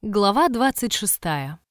Глава 26.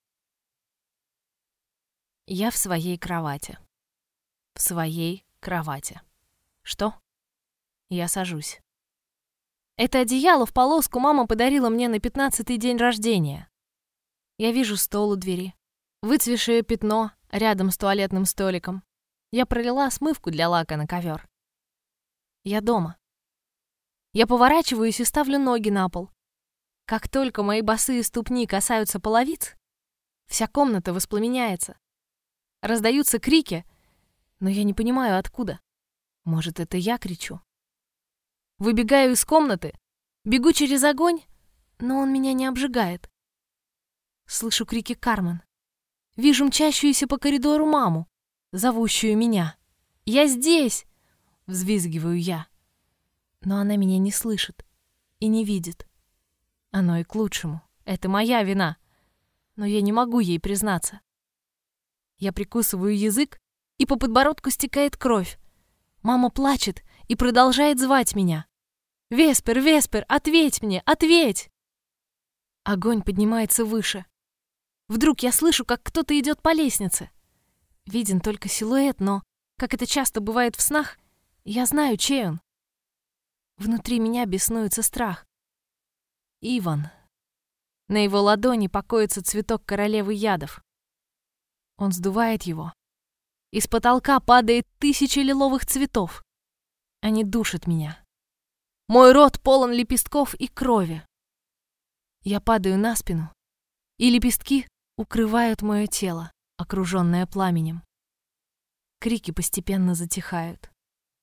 Я в своей кровати. В своей кровати. Что? Я сажусь. Это одеяло в полоску мама подарила мне на 15-й день рождения. Я вижу стол у двери, выцвевшее пятно рядом с туалетным столиком. Я пролила смывку для лака на ковер. Я дома. Я поворачиваюсь и ставлю ноги на пол. Как только мои босые ступни касаются половиц, вся комната воспламеняется. Раздаются крики, но я не понимаю, откуда. Может, это я кричу? Выбегаю из комнаты, бегу через огонь, но он меня не обжигает. Слышу крики Кармен. Вижу мчащуюся по коридору маму, зовущую меня. «Я здесь!» — взвизгиваю я. Но она меня не слышит и не видит. Оно и к лучшему. Это моя вина. Но я не могу ей признаться. Я прикусываю язык, и по подбородку стекает кровь. Мама плачет и продолжает звать меня. «Веспер, Веспер, ответь мне, ответь!» Огонь поднимается выше. Вдруг я слышу, как кто-то идет по лестнице. Виден только силуэт, но, как это часто бывает в снах, я знаю, чей он. Внутри меня беснуется страх. Иван. На его ладони покоится цветок королевы ядов. Он сдувает его. Из потолка падает 1000 лиловых цветов. Они душат меня. Мой рот полон лепестков и крови. Я падаю на спину, и лепестки укрывают мое тело, окруженное пламенем. Крики постепенно затихают.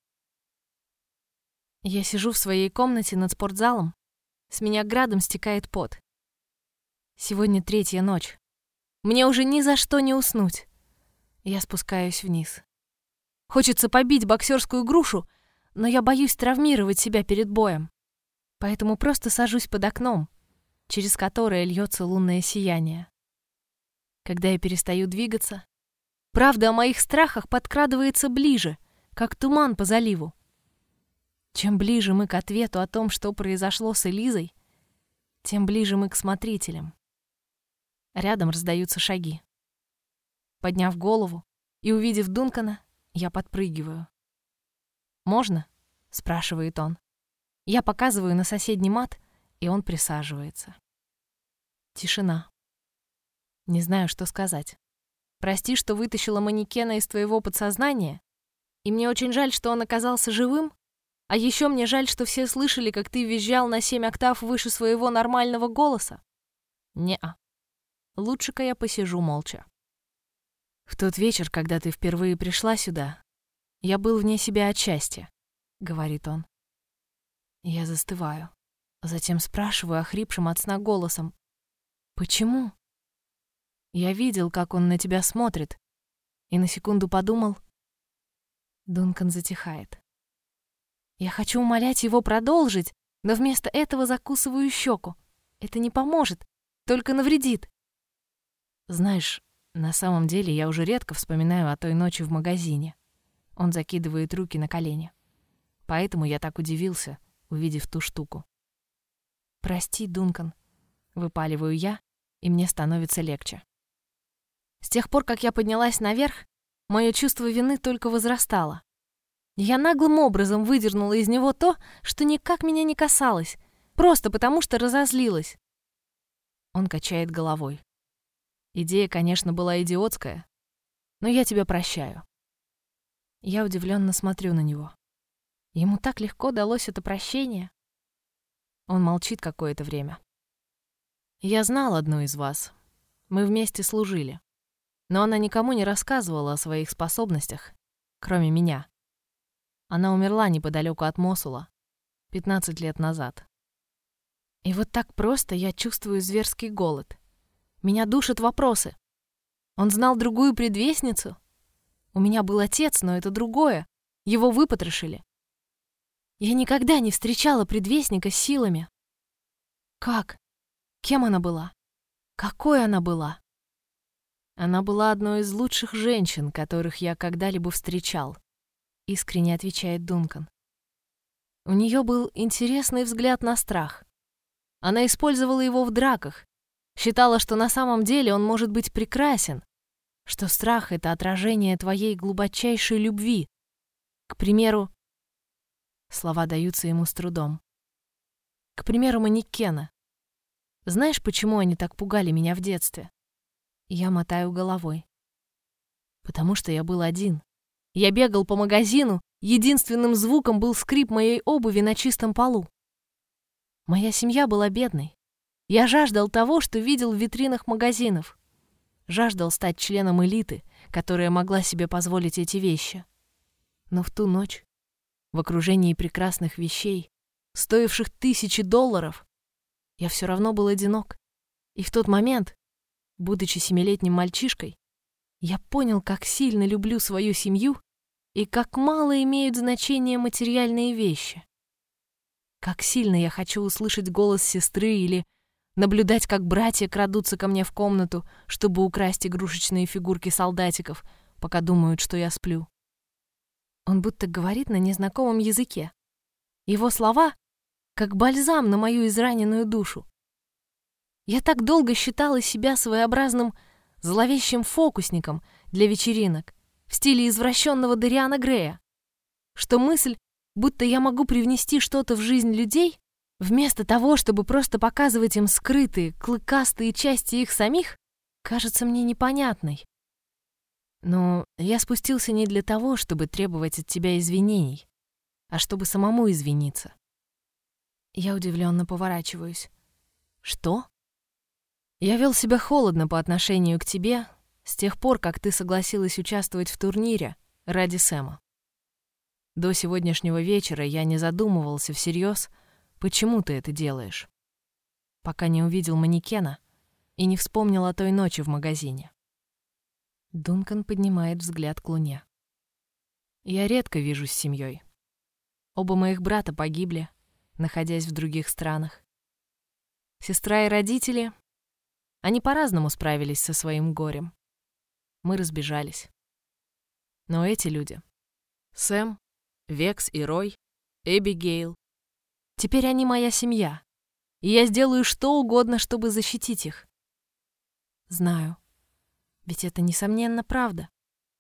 Я сижу в своей комнате над спортзалом. С меня градом стекает пот. Сегодня 3-я ночь. Мне уже ни за что не уснуть. Я спускаюсь вниз. Хочется побить боксерскую грушу, но я боюсь травмировать себя перед боем. Поэтому просто сажусь под окном, через которое льется лунное сияние. Когда я перестаю двигаться, правда о моих страхах подкрадывается ближе, как туман по заливу. Чем ближе мы к ответу о том, что произошло с Элизой, тем ближе мы к смотрителям. Рядом раздаются шаги. Подняв голову и увидев Дункана, я подпрыгиваю. «Можно?» — спрашивает он. Я показываю на соседний мат, и он присаживается. Тишина. Не знаю, что сказать. Прости, что вытащила манекена из твоего подсознания, и мне очень жаль, что он оказался живым. А еще мне жаль, что все слышали, как ты визжал на 7 октав выше своего нормального голоса. Не-а. Лучше-ка я посижу молча. В тот вечер, когда ты впервые пришла сюда, я был вне себя от счастья, говорит он. Я застываю. Затем спрашиваю охрипшим от сна голосом. Почему? Я видел, как он на тебя смотрит, и на секунду подумал. Дункан затихает. Я хочу умолять его продолжить, но вместо этого закусываю щеку. Это не поможет, только навредит. Знаешь, на самом деле я уже редко вспоминаю о той ночи в магазине. Он закидывает руки на колени. Поэтому я так удивился, увидев ту штуку. Прости, Дункан, выпаливаю я, и мне становится легче. С тех пор, как я поднялась наверх, мое чувство вины только возрастало. Я наглым образом выдернула из него то, что никак меня не касалось, просто потому что разозлилась. Он качает головой. Идея, конечно, была идиотская, но я тебя прощаю. Я удивленно смотрю на него. Ему так легко далось это прощение. Он молчит какое-то время. Я знал одну из вас. Мы вместе служили. Но она никому не рассказывала о своих способностях, кроме меня. Она умерла неподалеку от Мосула 15 лет назад. И вот так просто я чувствую зверский голод. Меня душат вопросы. Он знал другую предвестницу? У меня был отец, но это другое. Его выпотрошили. Я никогда не встречала предвестника с силами. Как? Кем она была? Какой она была? Она была одной из лучших женщин, которых я когда-либо встречал. Искренне отвечает Дункан. У нее был интересный взгляд на страх. Она использовала его в драках, Считала, что на самом деле он может быть прекрасен, что страх — это отражение твоей глубочайшей любви. К примеру, слова даются ему с трудом. К примеру, манекена. Знаешь, почему они так пугали меня в детстве? Я мотаю головой. Потому что я был один. Я бегал по магазину, единственным звуком был скрип моей обуви на чистом полу. Моя семья была бедной. Я жаждал того, что видел в витринах магазинов. Жаждал стать членом элиты, которая могла себе позволить эти вещи. Но в ту ночь, в окружении прекрасных вещей, стоивших $1000, я все равно был одинок. И в тот момент, будучи 7-летним мальчишкой, я понял, как сильно люблю свою семью и как мало имеют значение материальные вещи. Как сильно я хочу услышать голос сестры или наблюдать, как братья крадутся ко мне в комнату, чтобы украсть игрушечные фигурки солдатиков, пока думают, что я сплю. Он будто говорит на незнакомом языке. Его слова — как бальзам на мою израненную душу. Я так долго считала себя своеобразным зловещим фокусником для вечеринок в стиле извращенного Дориана Грея, что мысль, будто я могу привнести что-то в жизнь людей, вместо того, чтобы просто показывать им скрытые, клыкастые части их самих, кажется мне непонятной. Но я спустился не для того, чтобы требовать от тебя извинений, а чтобы самому извиниться. Я удивленно поворачиваюсь. Что? Я вел себя холодно по отношению к тебе с тех пор, как ты согласилась участвовать в турнире ради Сэма. До сегодняшнего вечера я не задумывался всерьез, почему ты это делаешь, пока не увидел манекена и не вспомнил о той ночи в магазине. Дункан поднимает взгляд к луне. Я редко вижусь с семьей. Оба моих брата погибли, находясь в других странах. Сестра и родители, они по-разному справились со своим горем. Мы разбежались. Но эти люди — Сэм, Векс и Рой, Эбигейл — теперь они моя семья, и я сделаю что угодно, чтобы защитить их. Знаю, ведь это, несомненно, правда.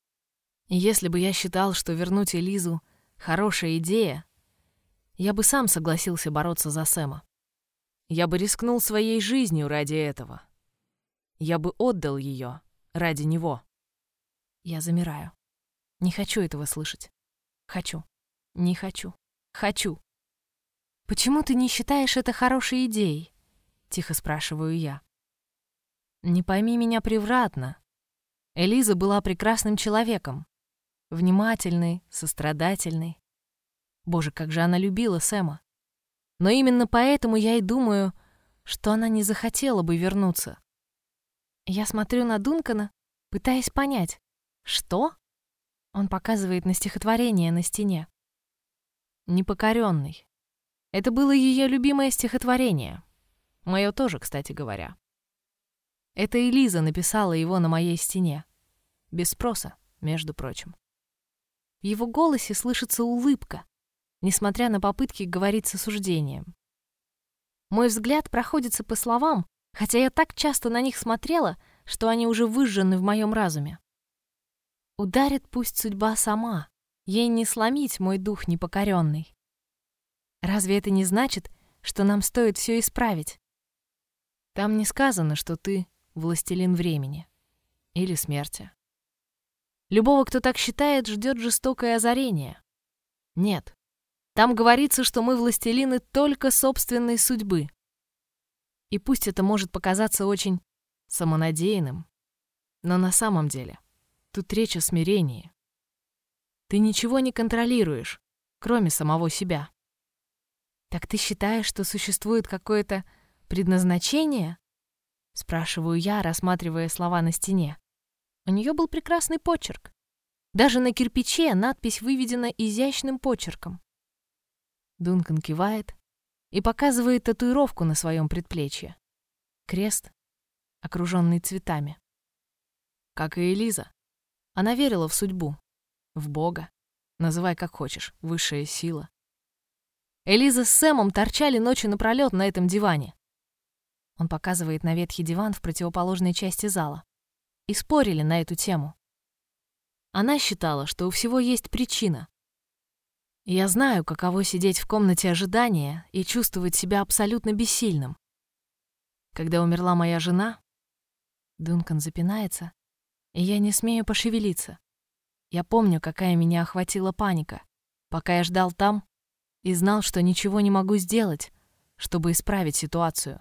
И если бы я считал, что вернуть Элизу — хорошая идея, я бы сам согласился бороться за Сэма. Я бы рискнул своей жизнью ради этого. Я бы отдал ее ради него. Я замираю. Не хочу этого слышать. Хочу. Не хочу. Хочу. «Почему ты не считаешь это хорошей идеей?» — тихо спрашиваю я. Не пойми меня превратно. Элиза была прекрасным человеком. Внимательной, сострадательной. Боже, как же она любила Сэма. Но именно поэтому я и думаю, что она не захотела бы вернуться. Я смотрю на Дункана, пытаясь понять, что? Он показывает на стихотворение на стене. «Непокоренный». Это было ее любимое стихотворение. Мое тоже, кстати говоря. Это Элиза написала его на моей стене. Без спроса, между прочим. В его голосе слышится улыбка, несмотря на попытки говорить с осуждением. Мой взгляд проходится по словам, хотя я так часто на них смотрела, что они уже выжжены в моем разуме. Ударит пусть судьба сама, ей не сломить мой дух непокоренный. Разве это не значит, что нам стоит все исправить? Там не сказано, что ты властелин времени или смерти. Любого, кто так считает, ждет жестокое озарение. Нет. Там говорится, что мы властелины только собственной судьбы. И пусть это может показаться очень самонадеянным, но на самом деле тут речь о смирении. Ты ничего не контролируешь, кроме самого себя. Так ты считаешь, что существует какое-то предназначение? Спрашиваю я, рассматривая слова на стене. У нее был прекрасный почерк. Даже на кирпиче надпись выведена изящным почерком. Дункан кивает и показывает татуировку на своем предплечье. Крест, окруженный цветами. Как и Элиза. Она верила в судьбу, в Бога, называй как хочешь, высшая сила. Элиза с Сэмом торчали ночи напролёт на этом диване. Он показывает на ветхий диван в противоположной части зала. И спорили на эту тему. Она считала, что у всего есть причина. Я знаю, каково сидеть в комнате ожидания и чувствовать себя абсолютно бессильным. Когда умерла моя жена, Дункан запинается, и я не смею пошевелиться. Я помню, какая меня охватила паника, пока я ждал там и знал, что ничего не могу сделать, чтобы исправить ситуацию.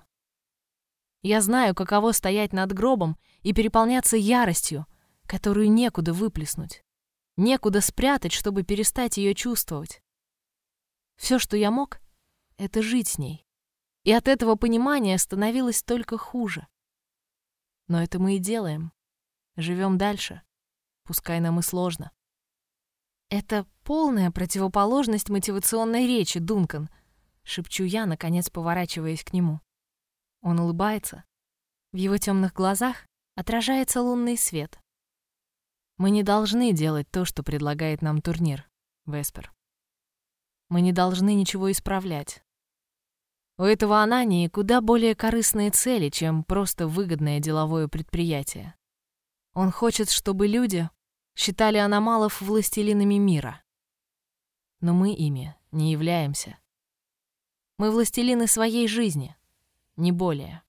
Я знаю, каково стоять над гробом и переполняться яростью, которую некуда выплеснуть, некуда спрятать, чтобы перестать ее чувствовать. Все, что я мог, — это жить с ней. И от этого понимания становилось только хуже. Но это мы и делаем. Живем дальше, пускай нам и сложно. Это полная противоположность мотивационной речи, Дункан, шепчу я, наконец поворачиваясь к нему. Он улыбается. В его темных глазах отражается лунный свет. Мы не должны делать то, что предлагает нам турнир, Веспер. Мы не должны ничего исправлять. У этого Анании куда более корыстные цели, чем просто выгодное деловое предприятие. Он хочет, чтобы люди считали аномалов властелинами мира. Но мы ими не являемся. Мы властелины своей жизни, не более.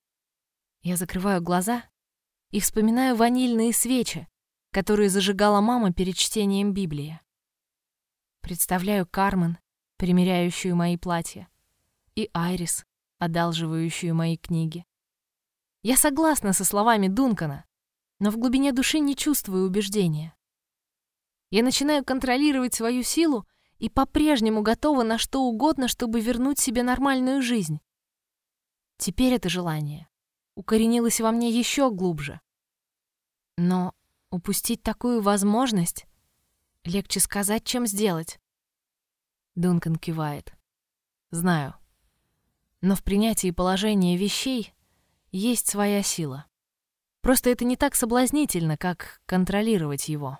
Я закрываю глаза и вспоминаю ванильные свечи, которые зажигала мама перед чтением Библии. Представляю Кармен, примеряющую мои платья, и Айрис, одалживающую мои книги. Я согласна со словами Дункана, но в глубине души не чувствую убеждения. Я начинаю контролировать свою силу и по-прежнему готова на что угодно, чтобы вернуть себе нормальную жизнь. Теперь это желание укоренилось во мне еще глубже. Но упустить такую возможность легче сказать, чем сделать. Дункан кивает. Знаю. Но в принятии положения вещей есть своя сила. Просто это не так соблазнительно, как контролировать его.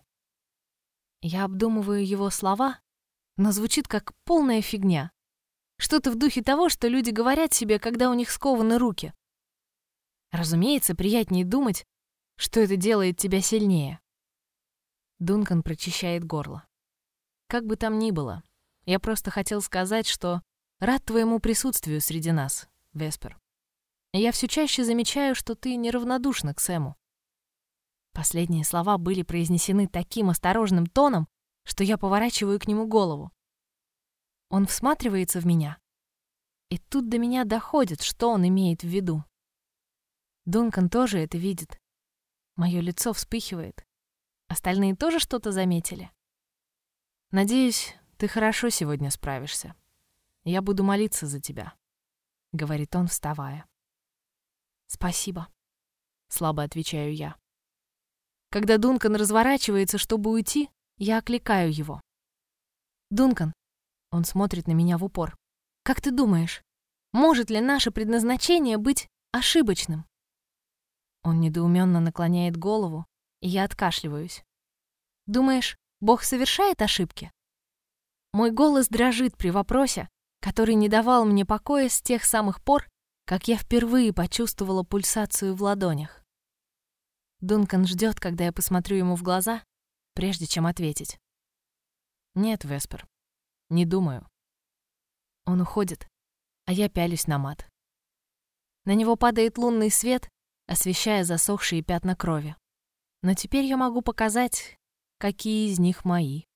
Я обдумываю его слова, но звучит как полная фигня. Что-то в духе того, что люди говорят себе, когда у них скованы руки. Разумеется, приятнее думать, что это делает тебя сильнее. Дункан прочищает горло. Как бы там ни было, я просто хотел сказать, что рад твоему присутствию среди нас, Веспер. Я все чаще замечаю, что ты неравнодушна к Сэму. Последние слова были произнесены таким осторожным тоном, что я поворачиваю к нему голову. Он всматривается в меня, и тут до меня доходит, что он имеет в виду. Дункан тоже это видит. Мое лицо вспыхивает. Остальные тоже что-то заметили? Надеюсь, ты хорошо сегодня справишься. Я буду молиться за тебя, — говорит он, вставая. Спасибо, — слабо отвечаю я. Когда Дункан разворачивается, чтобы уйти, я окликаю его. Дункан, он смотрит на меня в упор. Как ты думаешь, может ли наше предназначение быть ошибочным? Он недоуменно наклоняет голову, и я откашливаюсь. Думаешь, Бог совершает ошибки? Мой голос дрожит при вопросе, который не давал мне покоя с тех самых пор, как я впервые почувствовала пульсацию в ладонях. Дункан ждет, когда я посмотрю ему в глаза, прежде чем ответить. Нет, Веспер, не думаю. Он уходит, а я пялюсь на мат. На него падает лунный свет, освещая засохшие пятна крови. Но теперь я могу показать, какие из них мои.